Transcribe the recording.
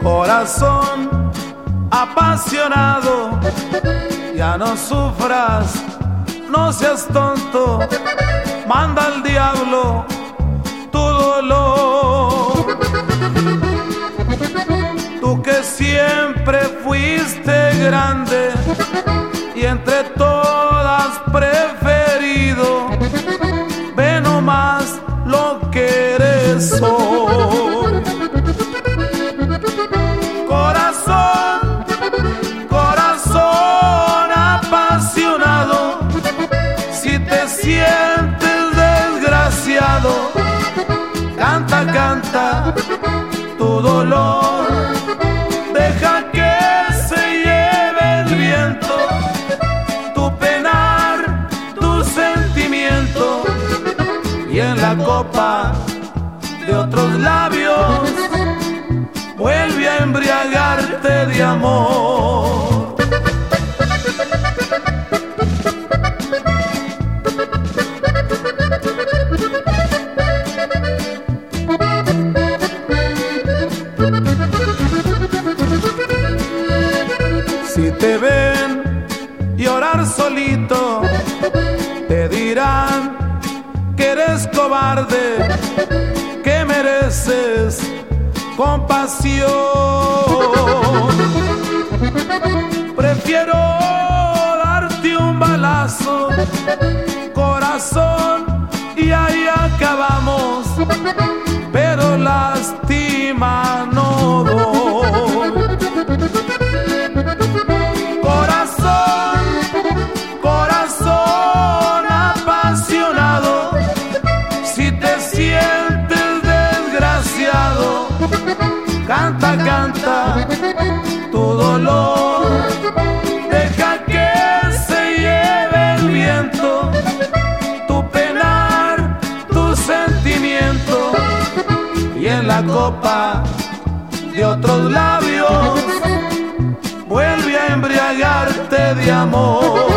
Corazón apasionado, ya no sufras, no seas tonto, manda al diablo tu dolor. Tú que siempre fuiste grande y entre todas preferido, ve nomás lo que eres hoy. Corazón, corazón apasionado, si te sientes desgraciado, canta, canta tu dolor, deja que se lleve el viento, tu penar, tu sentimiento, y en la copa de otros labios vuelve a embriagarte de amor. Si te ven llorar solito, te dirán que eres cobarde, que mereces compasión. Prefiero darte un balazo, corazón, y ahí acabamos, pero lástima no doy. Corazón, corazón apasionado, si te sientes desgraciado, canta, canta tu dolor, deja que se lleve el viento, tu penar, tu sentimiento, y en la copa de otros labios vuelve a embriagarte de amor.